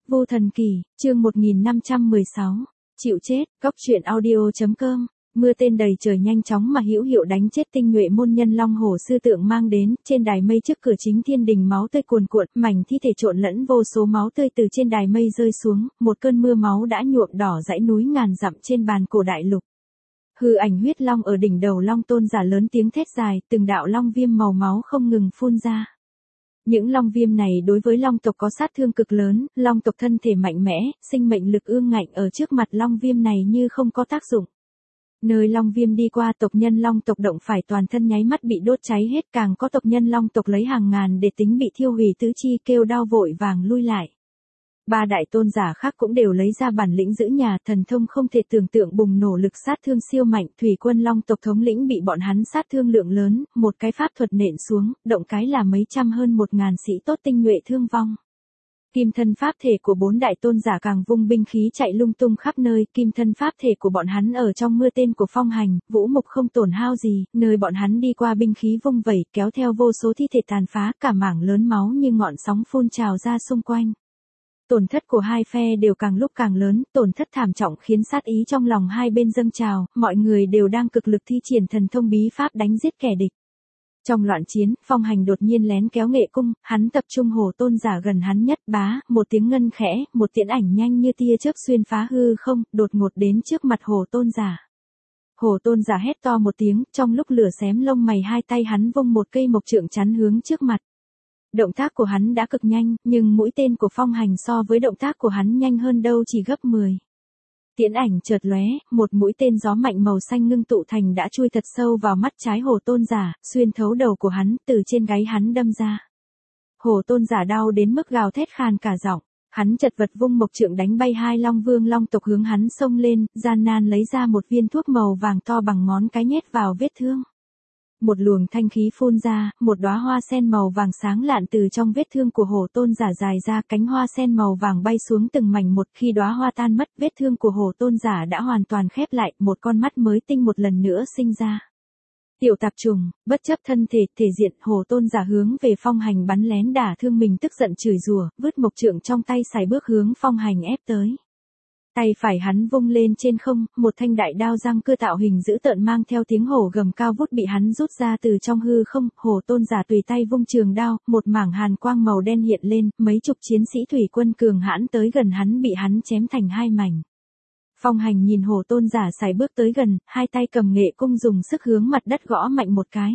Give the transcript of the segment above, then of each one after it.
Vô Thần Kỳ, chương 1516. Chịu chết, góc truyện audio.com. Mưa tên đầy trời nhanh chóng mà hữu hiệu đánh chết tinh nhuệ môn nhân Long Hổ sư tượng mang đến, trên đài mây trước cửa chính thiên đình máu tươi cuồn cuộn, mảnh thi thể trộn lẫn vô số máu tươi từ trên đài mây rơi xuống, một cơn mưa máu đã nhuộm đỏ dãy núi ngàn dặm trên bàn cổ đại lục. Hư ảnh huyết long ở đỉnh đầu Long Tôn giả lớn tiếng thét dài, từng đạo long viêm màu máu không ngừng phun ra. Những long viêm này đối với long tộc có sát thương cực lớn, long tộc thân thể mạnh mẽ, sinh mệnh lực ương ngạnh ở trước mặt long viêm này như không có tác dụng. Nơi long viêm đi qua tộc nhân long tộc động phải toàn thân nháy mắt bị đốt cháy hết, càng có tộc nhân long tộc lấy hàng ngàn để tính bị thiêu hủy tứ chi kêu đau vội vàng lui lại. Ba đại tôn giả khác cũng đều lấy ra bản lĩnh giữ nhà, thần thông không thể tưởng tượng bùng nổ lực sát thương siêu mạnh, thủy quân long tộc thống lĩnh bị bọn hắn sát thương lượng lớn, một cái pháp thuật nện xuống, động cái là mấy trăm hơn 1000 sĩ tốt tinh nhuệ thương vong. Kim thân pháp thể của bốn đại tôn giả càng vung binh khí chạy lung tung khắp nơi, kim thân pháp thể của bọn hắn ở trong mưa tên của phong hành, vũ mục không tổn hao gì, nơi bọn hắn đi qua binh khí vung vẩy kéo theo vô số thi thể tàn phá, cả mảng lớn máu như ngọn sóng phun trào ra xung quanh. Tổn thất của hai phe đều càng lúc càng lớn, tổn thất thảm trọng khiến sát ý trong lòng hai bên dâng trào, mọi người đều đang cực lực thi triển thần thông bí pháp đánh giết kẻ địch. Trong loạn chiến, phong hành đột nhiên lén kéo nghệ cung, hắn tập trung Hổ Tôn giả gần hắn nhất, bá, một tiếng ngân khẽ, một tiễn ảnh nhanh như tia chớp xuyên phá hư không, đột ngột đến trước mặt Hổ Tôn giả. Hổ Tôn giả hét to một tiếng, trong lúc lửa xém lông mày hai tay hắn vung một cây mộc trượng chắn hướng trước mặt. Động tác của hắn đã cực nhanh, nhưng mũi tên của phong hành so với động tác của hắn nhanh hơn đâu chỉ gấp 10. Tiễn ảnh chợt lóe, một mũi tên gió mạnh màu xanh ngưng tụ thành đã chui thật sâu vào mắt trái Hổ Tôn giả, xuyên thấu đầu của hắn, từ trên gáy hắn đâm ra. Hổ Tôn giả đau đến mức gào thét khàn cả giọng, hắn chật vật vung mộc trượng đánh bay hai long vương long tộc hướng hắn xông lên, gian nan lấy ra một viên thuốc màu vàng to bằng ngón cái nhét vào vết thương. Một luồng thanh khí phun ra, một đóa hoa sen màu vàng sáng lạn từ trong vết thương của Hổ Tôn giả dài ra, cánh hoa sen màu vàng bay xuống từng mảnh một, khi đóa hoa tan mất, vết thương của Hổ Tôn giả đã hoàn toàn khép lại, một con mắt mới tinh một lần nữa sinh ra. Tiểu tạp trùng, bất chấp thân thể, thể diện, Hổ Tôn giả hướng về phong hành bắn lén đả thương mình, tức giận chửi rủa, vứt mộc trượng trong tay xài bước hướng phong hành ép tới. Tay phải hắn vung lên trên không, một thanh đại đao răng cưa tạo hình dữ tợn mang theo tiếng hổ gầm cao vút bị hắn rút ra từ trong hư không, Hổ Tôn giả tùy tay vung trường đao, một mảng hàn quang màu đen hiện lên, mấy chục chiến sĩ thủy quân cường hãn tới gần hắn bị hắn chém thành hai mảnh. Phong hành nhìn Hổ Tôn giả sải bước tới gần, hai tay cầm nghệ cung dùng sức hướng mặt đất gõ mạnh một cái.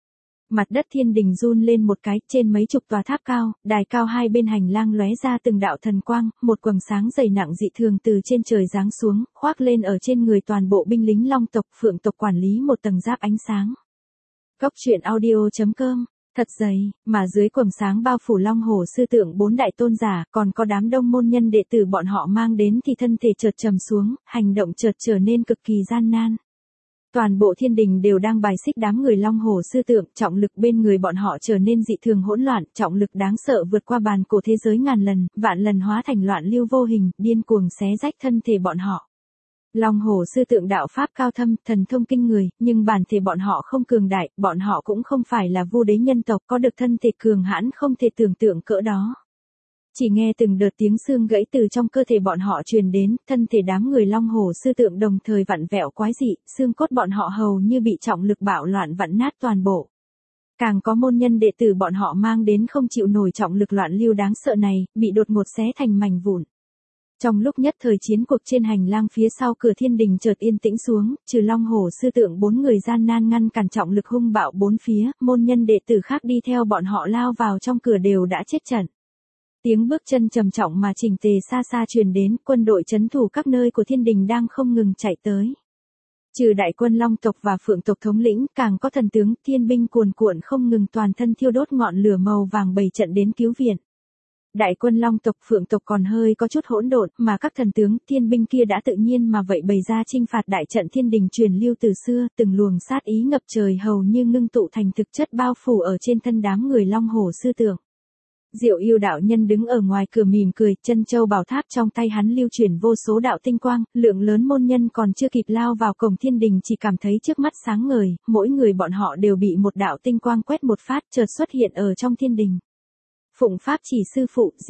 Mặt đất thiên đình run lên một cái, trên mấy chục tòa tháp cao, đài cao hai bên hành lang lóe ra từng đạo thần quang, một quầng sáng dày nặng dị thường từ trên trời giáng xuống, khoác lên ở trên người toàn bộ binh lính long tộc, phượng tộc quản lý một tầng giáp ánh sáng. Góc truyện audio.com. Thật dày, mà dưới quầng sáng bao phủ Long Hổ sư tượng bốn đại tôn giả, còn có đám đông môn nhân đệ tử bọn họ mang đến thì thân thể chợt trầm xuống, hành động chợt trở nên cực kỳ gian nan. Toàn bộ thiên đình đều đang bài xích đám người Long Hổ sư tượng, trọng lực bên người bọn họ trở nên dị thường hỗn loạn, trọng lực đáng sợ vượt qua bàn cổ thế giới ngàn lần, vạn lần hóa thành loạn lưu vô hình, điên cuồng xé rách thân thể bọn họ. Long Hổ sư tượng đạo pháp cao thâm, thần thông kinh người, nhưng bản thể bọn họ không cường đại, bọn họ cũng không phải là vu đế nhân tộc có được thân thể cường hãn không thể tưởng tượng cỡ đó. Chỉ nghe từng đợt tiếng xương gãy từ trong cơ thể bọn họ truyền đến, thân thể đám người Long Hổ sư tượng đồng thời vặn vẹo quái dị, xương cốt bọn họ hầu như bị trọng lực bạo loạn vặn nát toàn bộ. Càng có môn nhân đệ tử bọn họ mang đến không chịu nổi trọng lực loạn lưu đáng sợ này, bị đột ngột xé thành mảnh vụn. Trong lúc nhất thời chiến cuộc trên hành lang phía sau cửa thiên đình chợt yên tĩnh xuống, trừ Long Hổ sư tượng bốn người gian nan ngăn cản trọng lực hung bạo bốn phía, môn nhân đệ tử khác đi theo bọn họ lao vào trong cửa đều đã chết trận. Tiếng bước chân trầm trọng mà chỉnh tề xa xa truyền đến, quân đội trấn thủ các nơi của thiên đình đang không ngừng chạy tới. Trừ đại quân long tộc và phượng tộc thống lĩnh, càng có thần tướng, thiên binh cuồn cuộn không ngừng toàn thân thiêu đốt ngọn lửa màu vàng bày trận đến cứu viện. Đại quân long tộc phượng tộc còn hơi có chút hỗn độn, mà các thần tướng, thiên binh kia đã tự nhiên mà vậy bày ra chinh phạt đại trận thiên đình truyền lưu từ xưa, từng luồng sát ý ngập trời hầu như ngưng tụ thành thực chất bao phủ ở trên thân đám người Long Hổ sư tượng. Diệu Yêu đạo nhân đứng ở ngoài cửa mỉm cười, chân châu bảo tháp trong tay hắn lưu chuyển vô số đạo tinh quang, lượng lớn môn nhân còn chưa kịp lao vào cổng thiên đình chỉ cảm thấy trước mắt sáng ngời, mỗi người bọn họ đều bị một đạo tinh quang quét một phát chợt xuất hiện ở trong thiên đình. Phụng pháp chỉ sư phụ, giết.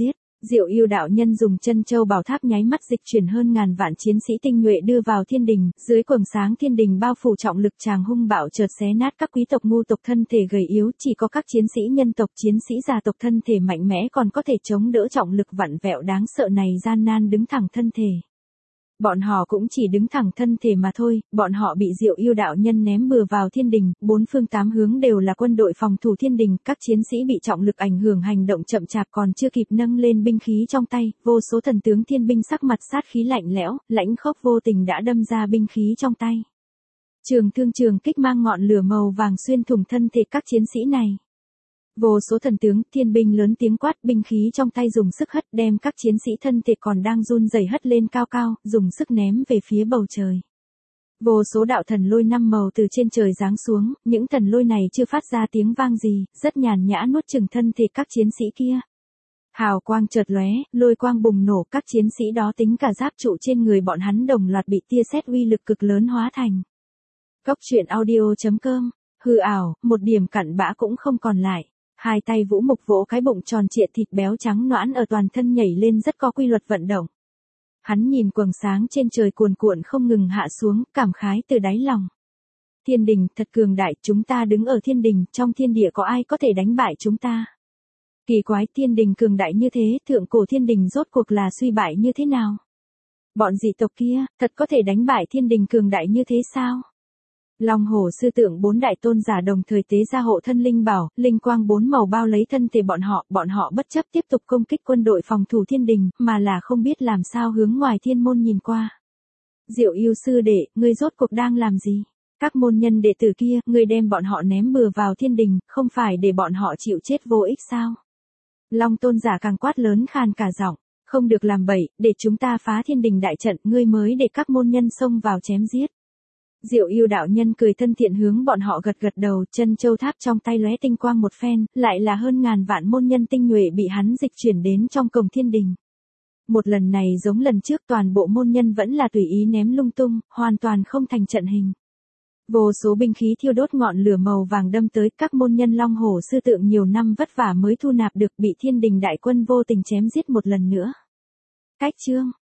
Diệu Yêu đạo nhân dùng chân châu bảo tháp nháy mắt dịch chuyển hơn ngàn vạn chiến sĩ tinh nhuệ đưa vào thiên đình, dưới quầng sáng thiên đình bao phủ trọng lực tràng hung bạo chợt xé nát các quý tộc ngu tộc thân thể gầy yếu, chỉ có các chiến sĩ nhân tộc chiến sĩ già tộc thân thể mạnh mẽ còn có thể chống đỡ trọng lực vặn vẹo đáng sợ này gian nan đứng thẳng thân thể. Bọn họ cũng chỉ đứng thẳng thân thể mà thôi, bọn họ bị Diệu Yêu đạo nhân ném bừa vào thiên đình, bốn phương tám hướng đều là quân đội phòng thủ thiên đình, các chiến sĩ bị trọng lực ảnh hưởng hành động chậm chạp còn chưa kịp nâng lên binh khí trong tay, vô số thần tướng thiên binh sắc mặt sát khí lạnh lẽo, lãnh khốc vô tình đã đâm ra binh khí trong tay. Trường thương trường kích mang ngọn lửa màu vàng xuyên thủng thân thể các chiến sĩ này. Vô số thần tướng, thiên binh lớn tiếng quát, binh khí trong tay dùng sức hất đem các chiến sĩ thân thể còn đang run rẩy hất lên cao cao, dùng sức ném về phía bầu trời. Vô số đạo thần lôi năm màu từ trên trời giáng xuống, những thần lôi này chưa phát ra tiếng vang gì, rất nhàn nhã nuốt chửng thân thể các chiến sĩ kia. Hào quang chợt lóe, lôi quang bùng nổ, các chiến sĩ đó tính cả giáp trụ trên người bọn hắn đồng loạt bị tia sét uy lực cực lớn hóa thành. Góc truyện audio.com, hư ảo, một điểm cặn bã cũng không còn lại. Hai tay Vũ Mục vỗ cái bụng tròn trịa thịt béo trắng nõn ở toàn thân nhảy lên rất có quy luật vận động. Hắn nhìn quầng sáng trên trời cuồn cuộn không ngừng hạ xuống, cảm khái từ đáy lòng. Thiên đình thật cường đại, chúng ta đứng ở thiên đình, trong thiên địa có ai có thể đánh bại chúng ta? Kỳ quái, thiên đình cường đại như thế, thượng cổ thiên đình rốt cuộc là suy bại như thế nào? Bọn dị tộc kia, thật có thể đánh bại thiên đình cường đại như thế sao? Long hổ sư tượng bốn đại tôn giả đồng thời tế ra hộ thân linh bảo, linh quang bốn màu bao lấy thân thể bọn họ bất chấp tiếp tục công kích quân đội phòng thủ thiên đình, mà là không biết làm sao hướng ngoài thiên môn nhìn qua. Diệu Yêu sư đệ, ngươi rốt cuộc đang làm gì? Các môn nhân đệ tử kia, ngươi đem bọn họ ném bừa vào thiên đình, không phải để bọn họ chịu chết vô ích sao? Long tôn giả càng quát lớn khàn cả giọng, không được làm bậy, để chúng ta phá thiên đình đại trận, ngươi mới để các môn nhân xông vào chém giết. Diệu Yêu đạo nhân cười thân thiện hướng bọn họ gật gật đầu, chân châu tháp trong tay lóe tinh quang một phen, lại là hơn ngàn vạn môn nhân tinh nhuệ bị hắn dịch chuyển đến trong cổng thiên đình. Một lần này giống lần trước, toàn bộ môn nhân vẫn là tùy ý ném lung tung, hoàn toàn không thành trận hình. Vô số binh khí thiêu đốt ngọn lửa màu vàng đâm tới, các môn nhân long hổ sư tượng nhiều năm vất vả mới thu nạp được bị thiên đình đại quân vô tình chém giết một lần nữa. Cách chương